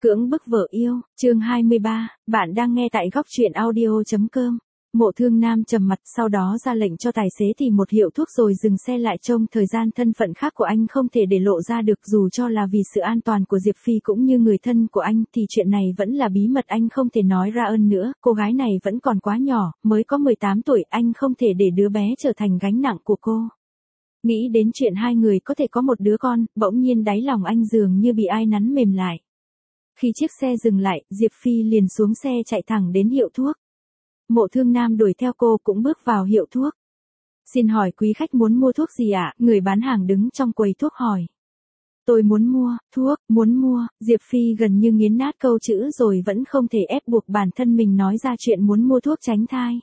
Cưỡng bức vợ yêu, chương 23, bạn đang nghe tại góc truyện audio.com. Mộ Thương Nam trầm mặt, sau đó ra lệnh cho tài xế tìm một hiệu thuốc rồi dừng xe lại. Trông thời gian thân phận khác của anh không thể để lộ ra được, dù cho là vì sự an toàn của Diệp Phi cũng như người thân của anh thì chuyện này vẫn là bí mật, anh không thể nói ra ơn nữa. Cô gái này vẫn còn quá nhỏ, mới có 18 tuổi, anh không thể để đứa bé trở thành gánh nặng của cô. Nghĩ đến chuyện hai người có thể có một đứa con, bỗng nhiên đáy lòng anh dường như bị ai nắn mềm lại. Khi chiếc xe dừng lại, Diệp Phi liền xuống xe chạy thẳng đến hiệu thuốc. Mộ Thương Nam đuổi theo cô cũng bước vào hiệu thuốc. Xin hỏi quý khách muốn mua thuốc gì ạ? Người bán hàng đứng trong quầy thuốc hỏi. Tôi muốn mua, thuốc, muốn mua. Diệp Phi gần như nghiến nát câu chữ rồi vẫn không thể ép buộc bản thân mình nói ra chuyện muốn mua thuốc tránh thai.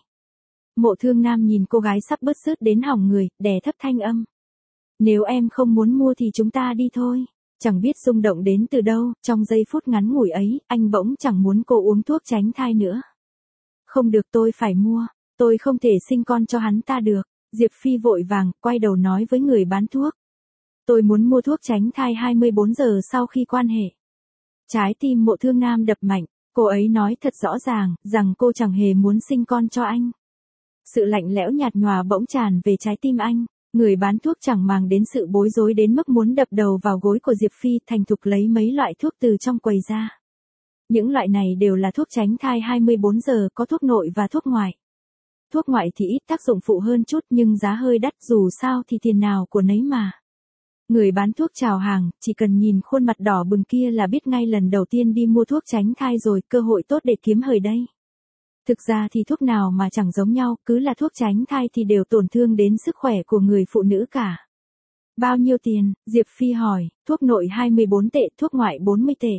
Mộ Thương Nam nhìn cô gái sắp bứt rứt đến hỏng người, đè thấp thanh âm. Nếu em không muốn mua thì chúng ta đi thôi. Chẳng biết rung động đến từ đâu, trong giây phút ngắn ngủi ấy, anh bỗng chẳng muốn cô uống thuốc tránh thai nữa. Không được, tôi phải mua, tôi không thể sinh con cho hắn ta được. Diệp Phi vội vàng, quay đầu nói với người bán thuốc. Tôi muốn mua thuốc tránh thai 24 giờ sau khi quan hệ. Trái tim Mộ Thương Nam đập mạnh, cô ấy nói thật rõ ràng, rằng cô chẳng hề muốn sinh con cho anh. Sự lạnh lẽo nhạt nhòa bỗng tràn về trái tim anh. Người bán thuốc chẳng màng đến sự bối rối đến mức muốn đập đầu vào gối của Diệp Phi, thành thục lấy mấy loại thuốc từ trong quầy ra. Những loại này đều là thuốc tránh thai 24 giờ, có thuốc nội và thuốc ngoại. Thuốc ngoại thì ít tác dụng phụ hơn chút nhưng giá hơi đắt, dù sao thì tiền nào của nấy mà. Người bán thuốc chào hàng, chỉ cần nhìn khuôn mặt đỏ bừng kia là biết ngay lần đầu tiên đi mua thuốc tránh thai rồi, cơ hội tốt để kiếm hời đây. Thực ra thì thuốc nào mà chẳng giống nhau, cứ là thuốc tránh thai thì đều tổn thương đến sức khỏe của người phụ nữ cả. Bao nhiêu tiền? Diệp Phi hỏi. Thuốc nội 24 tệ, thuốc ngoại 40 tệ.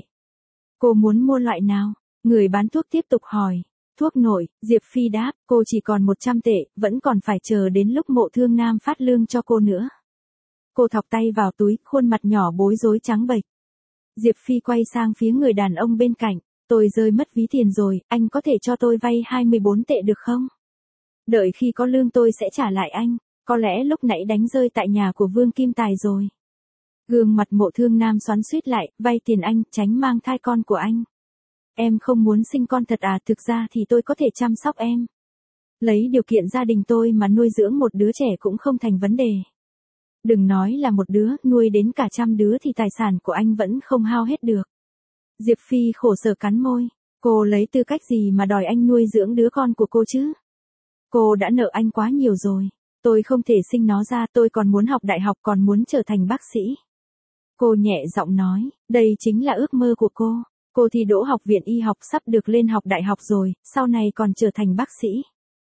Cô muốn mua loại nào? Người bán thuốc tiếp tục hỏi. Thuốc nội, Diệp Phi đáp, cô chỉ còn 100 tệ, vẫn còn phải chờ đến lúc Mộ Thương Nam phát lương cho cô nữa. Cô thọc tay vào túi, khuôn mặt nhỏ bối rối trắng bệch. Diệp Phi quay sang phía người đàn ông bên cạnh. Tôi rơi mất ví tiền rồi, anh có thể cho tôi vay 24 tệ được không? Đợi khi có lương tôi sẽ trả lại anh, có lẽ lúc nãy đánh rơi tại nhà của Vương Kim Tài rồi. Gương mặt Mộ Thương Nam xoắn xuýt lại, vay tiền anh, tránh mang thai con của anh. Em không muốn sinh con thật à? Thực ra thì tôi có thể chăm sóc em. Lấy điều kiện gia đình tôi mà nuôi dưỡng một đứa trẻ cũng không thành vấn đề. Đừng nói là một đứa, nuôi đến cả 100 đứa thì tài sản của anh vẫn không hao hết được. Diệp Phi khổ sở cắn môi, cô lấy tư cách gì mà đòi anh nuôi dưỡng đứa con của cô chứ? Cô đã nợ anh quá nhiều rồi, tôi không thể sinh nó ra, tôi còn muốn học đại học, còn muốn trở thành bác sĩ. Cô nhẹ giọng nói, đây chính là ước mơ của cô thi đỗ học viện y học, sắp được lên học đại học rồi, sau này còn trở thành bác sĩ.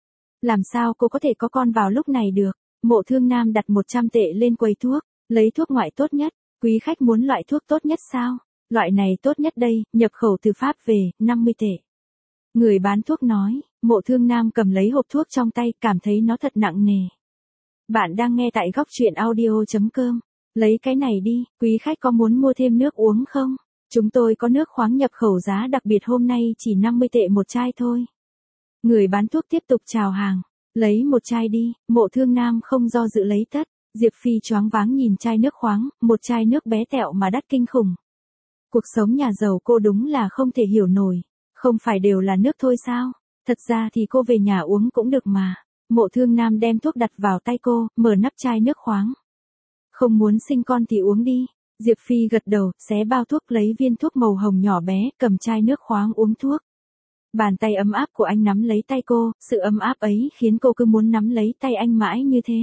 Làm sao cô có thể có con vào lúc này được? Mộ Thương Nam đặt 100 tệ lên quầy thuốc, lấy thuốc ngoại tốt nhất, quý khách muốn loại thuốc tốt nhất sao? Loại này tốt nhất đây, nhập khẩu từ Pháp về, 50 tệ. Người bán thuốc nói. Mộ Thương Nam cầm lấy hộp thuốc trong tay, cảm thấy nó thật nặng nề. Bạn đang nghe tại góc truyện audio.com. Lấy cái này đi, quý khách có muốn mua thêm nước uống không? Chúng tôi có nước khoáng nhập khẩu giá đặc biệt, hôm nay chỉ 50 tệ một chai thôi. Người bán thuốc tiếp tục chào hàng. Lấy một chai đi. Mộ Thương Nam không do dự lấy tất. Diệp Phi choáng váng nhìn chai nước khoáng, một chai nước bé tẹo mà đắt kinh khủng. Cuộc sống nhà giàu cô đúng là không thể hiểu nổi. Không phải đều là nước thôi sao? Thật ra thì cô về nhà uống cũng được mà. Mộ Thương Nam đem thuốc đặt vào tay cô, mở nắp chai nước khoáng. Không muốn sinh con thì uống đi. Diệp Phi gật đầu, xé bao thuốc, lấy viên thuốc màu hồng nhỏ bé, cầm chai nước khoáng uống thuốc. Bàn tay ấm áp của anh nắm lấy tay cô, sự ấm áp ấy khiến cô cứ muốn nắm lấy tay anh mãi như thế.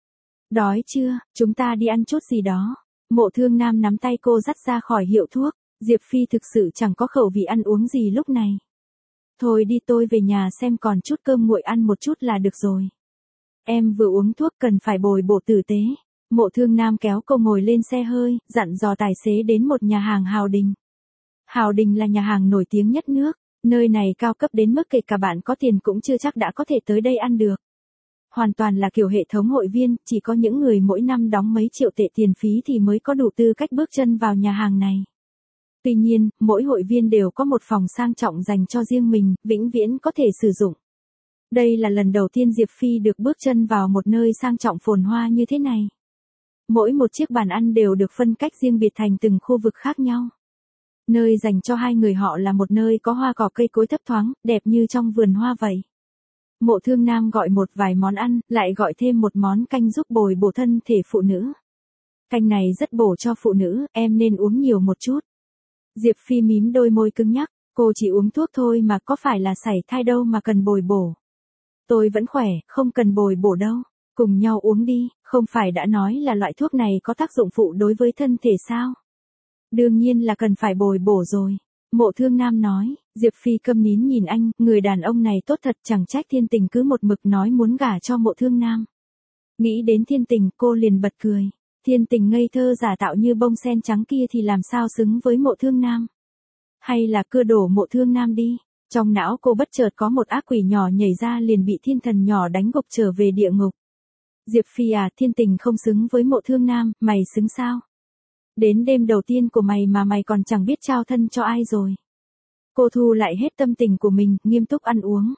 Đói chưa? Chúng ta đi ăn chút gì đó. Mộ Thương Nam nắm tay cô dắt ra khỏi hiệu thuốc. Diệp Phi thực sự chẳng có khẩu vị ăn uống gì lúc này. Thôi đi, tôi về nhà xem, còn chút cơm nguội ăn một chút là được rồi. Em vừa uống thuốc cần phải bồi bổ tử tế. Mộ Thương Nam kéo cô ngồi lên xe hơi, dặn dò tài xế đến một nhà hàng Hào Đình. Hào Đình là nhà hàng nổi tiếng nhất nước, nơi này cao cấp đến mức kể cả bạn có tiền cũng chưa chắc đã có thể tới đây ăn được. Hoàn toàn là kiểu hệ thống hội viên, chỉ có những người mỗi năm đóng mấy triệu tệ tiền phí thì mới có đủ tư cách bước chân vào nhà hàng này. Tuy nhiên, mỗi hội viên đều có một phòng sang trọng dành cho riêng mình, vĩnh viễn có thể sử dụng. Đây là lần đầu tiên Diệp Phi được bước chân vào một nơi sang trọng phồn hoa như thế này. Mỗi một chiếc bàn ăn đều được phân cách riêng biệt thành từng khu vực khác nhau. Nơi dành cho hai người họ là một nơi có hoa cỏ cây cối thấp thoáng, đẹp như trong vườn hoa vậy. Mộ Thương Nam gọi một vài món ăn, lại gọi thêm một món canh giúp bồi bổ thân thể phụ nữ. Canh này rất bổ cho phụ nữ, em nên uống nhiều một chút. Diệp Phi mím đôi môi cứng nhắc, cô chỉ uống thuốc thôi mà có phải là sảy thai đâu mà cần bồi bổ. Tôi vẫn khỏe, không cần bồi bổ đâu. Cùng nhau uống đi, không phải đã nói là loại thuốc này có tác dụng phụ đối với thân thể sao? Đương nhiên là cần phải bồi bổ rồi. Mộ Thương Nam nói, Diệp Phi câm nín nhìn anh, người đàn ông này tốt thật, chẳng trách Thiên Tình cứ một mực nói muốn gả cho Mộ Thương Nam. Nghĩ đến Thiên Tình, cô liền bật cười. Thiên Tình ngây thơ giả tạo như bông sen trắng kia thì làm sao xứng với Mộ Thương Nam? Hay là cưa đổ Mộ Thương Nam đi? Trong não cô bất chợt có một ác quỷ nhỏ nhảy ra liền bị thiên thần nhỏ đánh gục trở về địa ngục. Diệp Phi à, Thiên Tình không xứng với Mộ Thương Nam, mày xứng sao? Đến đêm đầu tiên của mày mà mày còn chẳng biết trao thân cho ai rồi. Cô thu lại hết tâm tình của mình, nghiêm túc ăn uống.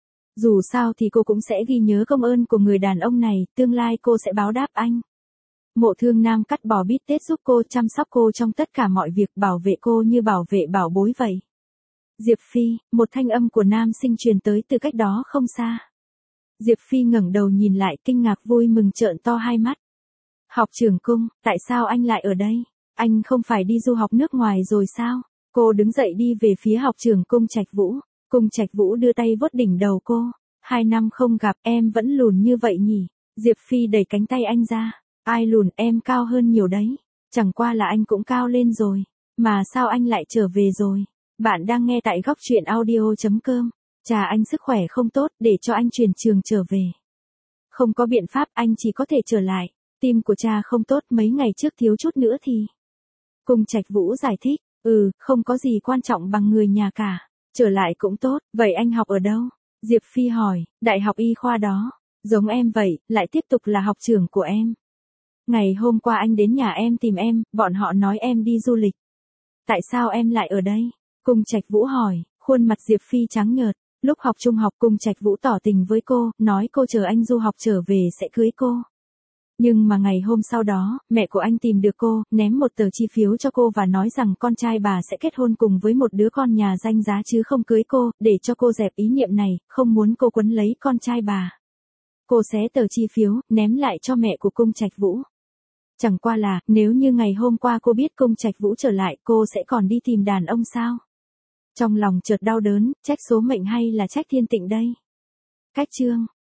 Dù sao thì cô cũng sẽ ghi nhớ công ơn của người đàn ông này, tương lai cô sẽ báo đáp anh. Mộ Thương Nam cắt bò bít tết giúp cô, chăm sóc cô trong tất cả mọi việc, bảo vệ cô như bảo vệ bảo bối vậy. Diệp Phi, một thanh âm của nam sinh truyền tới từ cách đó không xa. Diệp Phi ngẩng đầu nhìn lại, kinh ngạc vui mừng trợn to hai mắt. Học trưởng Cung, tại sao anh lại ở đây? Anh không phải đi du học nước ngoài rồi sao? Cô đứng dậy đi về phía học trưởng Cung Trạch Vũ. Cung Trạch Vũ đưa tay vuốt đỉnh đầu cô. 2 năm không gặp, em vẫn lùn như vậy nhỉ? Diệp Phi đẩy cánh tay anh ra. Ai lùn, em cao hơn nhiều đấy. Chẳng qua là anh cũng cao lên rồi. Mà sao anh lại trở về rồi? Bạn đang nghe tại góc truyện audio.com. Chà, anh sức khỏe không tốt, để cho anh chuyển trường trở về. Không có biện pháp, anh chỉ có thể trở lại. Tim của cha không tốt, mấy ngày trước thiếu chút nữa thì. Cung Trạch Vũ giải thích, không có gì quan trọng bằng người nhà cả. Trở lại cũng tốt, vậy anh học ở đâu? Diệp Phi hỏi, đại học y khoa đó. Giống em vậy, lại tiếp tục là học trưởng của em. Ngày hôm qua anh đến nhà em tìm em, bọn họ nói em đi du lịch. Tại sao em lại ở đây? Cung Trạch Vũ hỏi, khuôn mặt Diệp Phi trắng nhợt. Lúc học trung học Cung Trạch Vũ tỏ tình với cô, nói cô chờ anh du học trở về sẽ cưới cô. Nhưng mà ngày hôm sau đó, mẹ của anh tìm được cô, ném một tờ chi phiếu cho cô và nói rằng con trai bà sẽ kết hôn cùng với một đứa con nhà danh giá chứ không cưới cô, để cho cô dẹp ý niệm này, không muốn cô quấn lấy con trai bà. Cô xé tờ chi phiếu, ném lại cho mẹ của Cung Trạch Vũ. Chẳng qua là, nếu như ngày hôm qua cô biết Cung Trạch Vũ trở lại, cô sẽ còn đi tìm đàn ông sao? Trong lòng chợt đau đớn, trách số mệnh hay là trách thiên tịnh đây? Cách chương